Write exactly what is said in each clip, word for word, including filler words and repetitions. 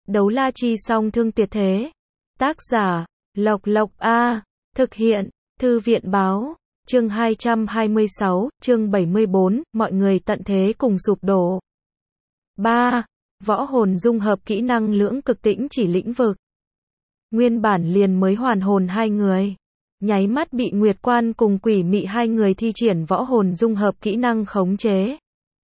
Đấu la chi song thương tuyệt thế. Tác giả, Lộc Lộc A. Thực hiện, Thư viện báo. Chương hai trăm hai mươi sáu, chương bảy mươi bốn, mọi người tận thế cùng sụp đổ. ba. Võ hồn dung hợp kỹ năng lưỡng cực tĩnh chỉ lĩnh vực. Nguyên bản liền mới hoàn hồn hai người. Nháy mắt bị Nguyệt Quan cùng Quỷ Mị hai người thi triển võ hồn dung hợp kỹ năng khống chế.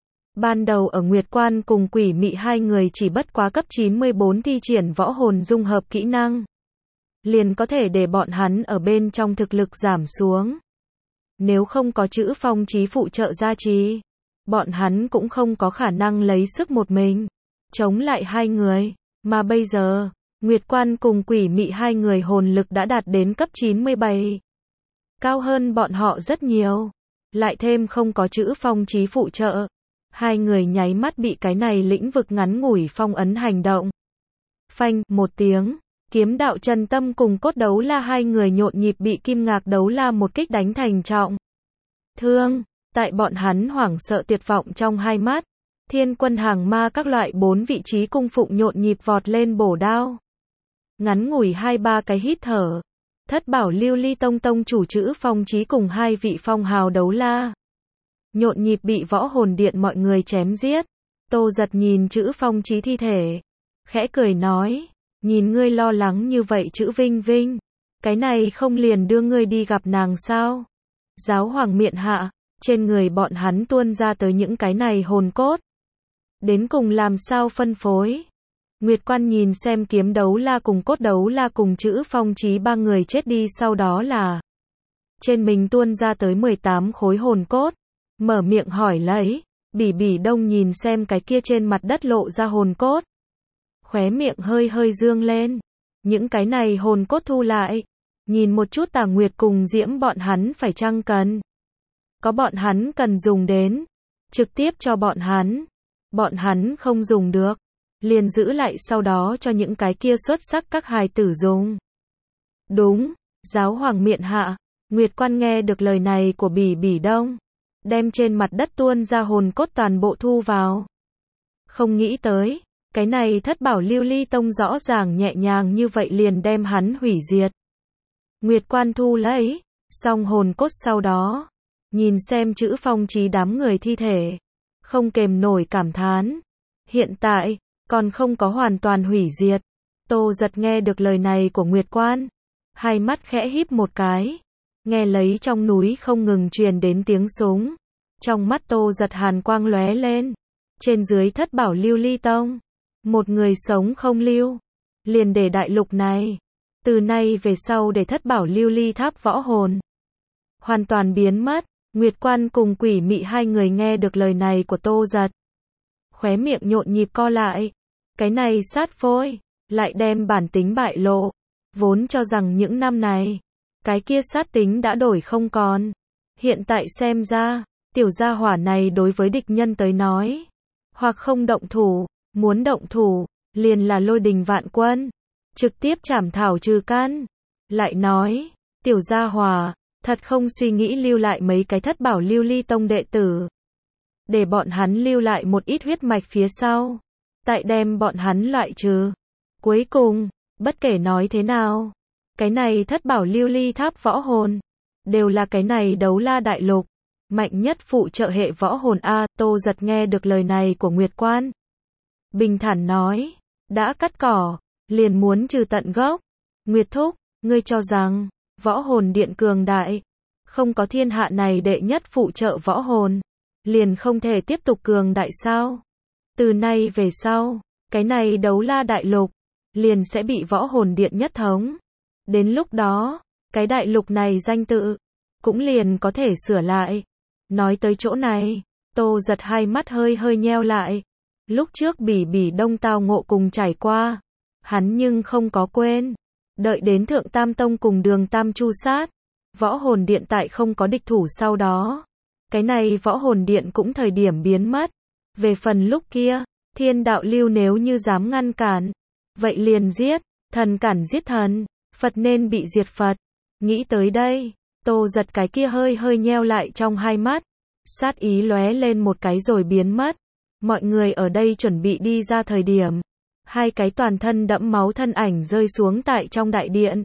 Ban đầu ở Nguyệt Quan cùng Quỷ Mị hai người chỉ bất quá cấp chín mươi bốn thi triển võ hồn dung hợp kỹ năng. Liền có thể để bọn hắn ở bên trong thực lực giảm xuống. Nếu không có chữ phong chí phụ trợ gia trì, bọn hắn cũng không có khả năng lấy sức một mình chống lại hai người, mà bây giờ, Nguyệt Quan cùng Quỷ Mị hai người hồn lực đã đạt đến cấp chín mươi bảy. Cao hơn bọn họ rất nhiều, lại thêm không có chữ phong chí phụ trợ. Hai người nháy mắt bị cái này lĩnh vực ngắn ngủi phong ấn hành động. Phanh, một tiếng, kiếm đạo Trần Tâm cùng cốt đấu la hai người nhộn nhịp bị kim ngạc đấu la một kích đánh thành trọng thương. Tại bọn hắn hoảng sợ tuyệt vọng trong hai mắt, thiên quân hàng ma các loại bốn vị trí cung phụng nhộn nhịp vọt lên bổ đao. Ngắn ngủi hai ba cái hít thở, Thất Bảo Lưu Ly Tông tông chủ chữ phong chí cùng hai vị phong hào đấu la nhộn nhịp bị võ hồn điện mọi người chém giết. Tô Giật nhìn chữ phong chí thi thể, khẽ cười nói, nhìn ngươi lo lắng như vậy chữ Vinh Vinh, cái này không liền đưa ngươi đi gặp nàng sao? Giáo hoàng miện hạ, trên người bọn hắn tuôn ra tới những cái này hồn cốt. Đến cùng làm sao phân phối? Nguyệt Quan nhìn xem kiếm đấu la cùng cốt đấu la cùng chữ phong chí ba người chết đi sau đó là trên mình tuôn ra tới mười tám khối hồn cốt. Mở miệng hỏi lấy, Bỉ Bỉ Đông nhìn xem cái kia trên mặt đất lộ ra hồn cốt. Khóe miệng hơi hơi dương lên. Những cái này hồn cốt thu lại. Nhìn một chút Tà Nguyệt cùng Diễm bọn hắn phải chăng cần. Có bọn hắn cần dùng đến. Trực tiếp cho bọn hắn. Bọn hắn không dùng được. Liền giữ lại sau đó cho những cái kia xuất sắc các hài tử dùng. Đúng, giáo hoàng miện hạ. Nguyệt Quan nghe được lời này của Bỉ Bỉ Đông, đem trên mặt đất tuôn ra hồn cốt toàn bộ thu vào. Không nghĩ tới, cái này Thất Bảo Lưu Ly Tông rõ ràng nhẹ nhàng như vậy liền đem hắn hủy diệt. Nguyệt Quan thu lấy, xong hồn cốt sau đó, nhìn xem chữ phong chí đám người thi thể, không kềm nổi cảm thán. Hiện tại, còn không có hoàn toàn hủy diệt. Tô Giật nghe được lời này của Nguyệt Quan, hai mắt khẽ híp một cái. Nghe lấy trong núi không ngừng truyền đến tiếng súng. Trong mắt Tô Giật hàn quang lóe lên. Trên dưới Thất Bảo Lưu Ly Tông, một người sống không lưu. Liền để đại lục này, từ nay về sau để Thất Bảo Lưu Ly tháp võ hồn hoàn toàn biến mất. Nguyệt Quan cùng Quỷ Mị hai người nghe được lời này của Tô Giật, khóe miệng nhộn nhịp co lại. Cái này sát phôi, lại đem bản tính bại lộ. Vốn cho rằng những năm này, cái kia sát tính đã đổi không còn. Hiện tại xem ra, tiểu gia hỏa này đối với địch nhân tới nói, hoặc không động thủ, muốn động thủ, liền là lôi đình vạn quân, trực tiếp trảm thảo trừ căn. Lại nói, tiểu gia hỏa, thật không suy nghĩ lưu lại mấy cái Thất Bảo Lưu Ly Tông đệ tử, để bọn hắn lưu lại một ít huyết mạch phía sau, tại đem bọn hắn loại trừ. Cuối cùng, bất kể nói thế nào, cái này Thất Bảo Lưu Ly tháp võ hồn, đều là cái này đấu la đại lục mạnh nhất phụ trợ hệ võ hồn a. Tô Giật nghe được lời này của Nguyệt Quan, bình thản nói, đã cắt cỏ, liền muốn trừ tận gốc. Nguyệt thúc, ngươi cho rằng võ hồn điện cường đại, không có thiên hạ này đệ nhất phụ trợ võ hồn, liền không thể tiếp tục cường đại sao? Từ nay về sau, cái này đấu la đại lục liền sẽ bị võ hồn điện nhất thống. Đến lúc đó, cái đại lục này danh tự cũng liền có thể sửa lại. Nói tới chỗ này, Tô Giật hai mắt hơi hơi nheo lại. Lúc trước Bỉ Bỉ Đông tao ngộ cùng trải qua, hắn nhưng không có quên. Đợi đến Thượng Tam Tông cùng Đường Tam chu sát, võ hồn điện tại không có địch thủ sau đó, cái này võ hồn điện cũng thời điểm biến mất. Về phần lúc kia, thiên đạo lưu nếu như dám ngăn cản, vậy liền giết, thần cản giết thần, Phật nên bị diệt Phật. Nghĩ tới đây, Tô Giật cái kia hơi hơi nheo lại trong hai mắt, sát ý lóe lên một cái rồi biến mất. Mọi người ở đây chuẩn bị đi ra thời điểm, hai cái toàn thân đẫm máu thân ảnh rơi xuống tại trong đại điện.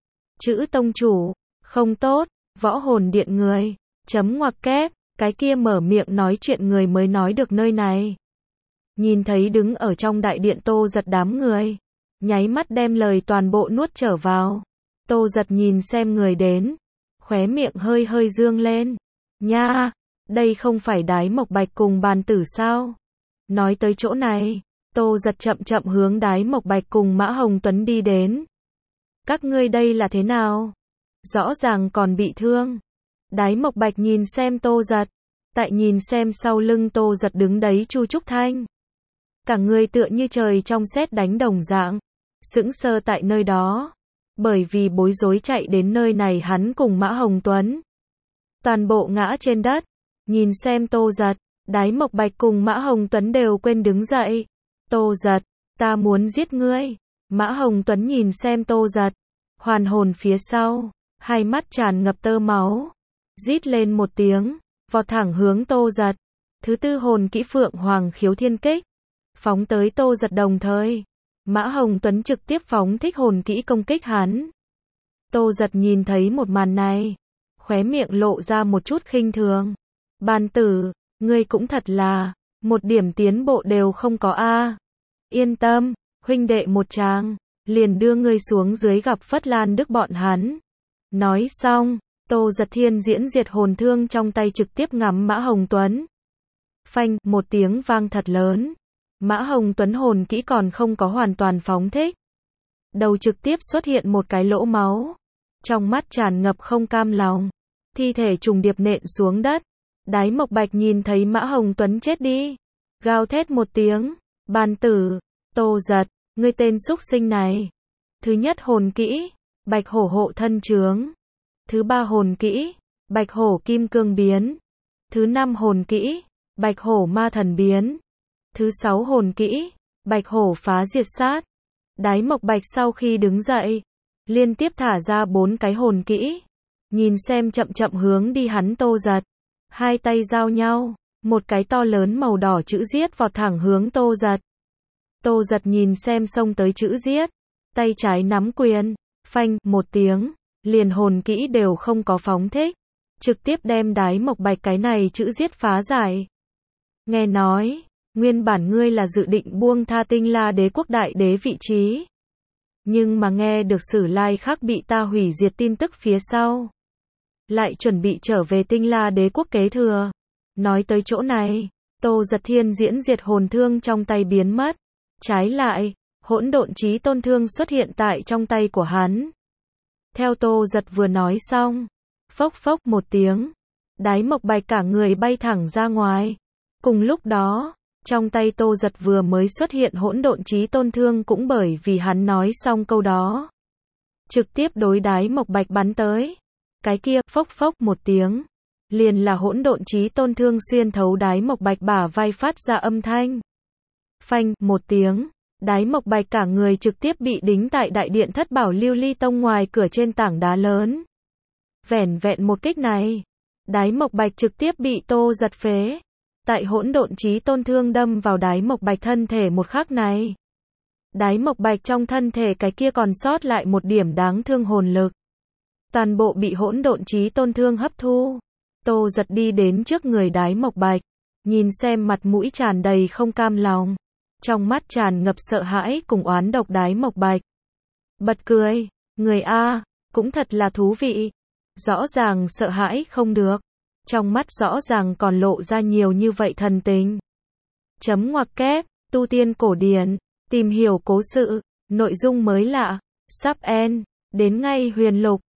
Chữ tông chủ, không tốt, võ hồn điện người, chấm ngoặc kép, cái kia mở miệng nói chuyện người mới nói được nơi này. Nhìn thấy đứng ở trong đại điện Tô Giật đám người, nháy mắt đem lời toàn bộ nuốt trở vào. Tô Giật nhìn xem người đến, khóe miệng hơi hơi dương lên. Nha, đây không phải Đái Mộc Bạch cùng Bàn Tử sao? Nói tới chỗ này, Tô Giật chậm chậm hướng Đái Mộc Bạch cùng Mã Hồng Tuấn đi đến. Các ngươi đây là thế nào? Rõ ràng còn bị thương. Đái Mộc Bạch nhìn xem Tô Giật, tại nhìn xem sau lưng Tô Giật đứng đấy Chu Trúc Thanh. Cả người tựa như trời trong sét đánh đồng dạng, sững sờ tại nơi đó. Bởi vì bối rối chạy đến nơi này hắn cùng Mã Hồng Tuấn. Toàn bộ ngã trên đất, nhìn xem Tô Giật, Đái Mộc Bạch cùng Mã Hồng Tuấn đều quên đứng dậy. Tô Giật, ta muốn giết ngươi. Mã Hồng Tuấn nhìn xem Tô Giật, hoàn hồn phía sau, hai mắt tràn ngập tơ máu. Rít lên một tiếng, vọt thẳng hướng Tô Giật. Thứ tư hồn kỹ Phượng Hoàng Khiếu Thiên Kích, phóng tới Tô Giật đồng thời. Mã Hồng Tuấn trực tiếp phóng thích hồn kỹ công kích hắn. Tô Giật nhìn thấy một màn này, khóe miệng lộ ra một chút khinh thường. Bàn Tử, ngươi cũng thật là, một điểm tiến bộ đều không có a. Yên tâm, huynh đệ một tràng, liền đưa ngươi xuống dưới gặp Phất Lan Đức bọn hắn. Nói xong, Tô Giật thiên diễn diệt hồn thương trong tay trực tiếp ngắm Mã Hồng Tuấn. Phanh, một tiếng vang thật lớn. Mã Hồng Tuấn hồn kỹ còn không có hoàn toàn phóng thích. Đầu trực tiếp xuất hiện một cái lỗ máu. Trong mắt tràn ngập không cam lòng. Thi thể trùng điệp nện xuống đất. Đái Mộc Bạch nhìn thấy Mã Hồng Tuấn chết đi. Gào thét một tiếng. Bàn Tử, Tô Giật, ngươi tên xúc sinh này. Thứ nhất hồn kỹ, Bạch Hổ hộ thân trướng. Thứ ba hồn kỹ, Bạch Hổ kim cương biến. Thứ năm hồn kỹ, Bạch Hổ ma thần biến. Thứ sáu hồn kỹ, Bạch Hổ phá diệt sát. Đái Mộc Bạch sau khi đứng dậy, liên tiếp thả ra bốn cái hồn kỹ. Nhìn xem chậm chậm hướng đi hắn Tô Giật. Hai tay giao nhau, một cái to lớn màu đỏ chữ giết vọt thẳng hướng Tô Giật. Tô Giật nhìn xem xông tới chữ giết, tay trái nắm quyền, phanh, một tiếng, liền hồn kỹ đều không có phóng thích, trực tiếp đem Đái Mộc Bạch cái này chữ giết phá giải. Nghe nói, nguyên bản ngươi là dự định buông tha Tinh La Đế quốc đại đế vị trí. Nhưng mà nghe được Sử Lai Khắc bị ta hủy diệt tin tức phía sau, lại chuẩn bị trở về Tinh La Đế quốc kế thừa. Nói tới chỗ này, Tô Giật thiên diễn diệt hồn thương trong tay biến mất. Trái lại, hỗn độn chí tôn thương xuất hiện tại trong tay của hắn. Theo Tô Giật vừa nói xong, phốc phốc một tiếng, Đái Mộc Bạch cả người bay thẳng ra ngoài. Cùng lúc đó, trong tay Tô Giật vừa mới xuất hiện hỗn độn chí tôn thương cũng bởi vì hắn nói xong câu đó, trực tiếp đối Đái Mộc Bạch bắn tới. Cái kia, phốc phốc một tiếng, liền là hỗn độn chí tôn thương xuyên thấu Đái Mộc Bạch bả vai phát ra âm thanh. Phanh, một tiếng, Đái Mộc Bạch cả người trực tiếp bị đính tại đại điện Thất Bảo Lưu Ly Tông ngoài cửa trên tảng đá lớn. Vẻn vẹn một kích này, Đái Mộc Bạch trực tiếp bị Tô Giật phế. Tại hỗn độn chí tôn thương đâm vào Đái Mộc Bạch thân thể một khắc này, Đái Mộc Bạch trong thân thể cái kia còn sót lại một điểm đáng thương hồn lực, toàn bộ bị hỗn độn chí tôn thương hấp thu. Tô Giật đi đến trước người Đái Mộc Bạch, nhìn xem mặt mũi tràn đầy không cam lòng, trong mắt tràn ngập sợ hãi cùng oán độc Đái Mộc Bạch. Bật cười, người A, cũng thật là thú vị. Rõ ràng sợ hãi không được, trong mắt rõ ràng còn lộ ra nhiều như vậy thần tình. Chấm ngoặc kép, tu tiên cổ điển, tìm hiểu cố sự, nội dung mới lạ, sub en, đến ngay huyền lục.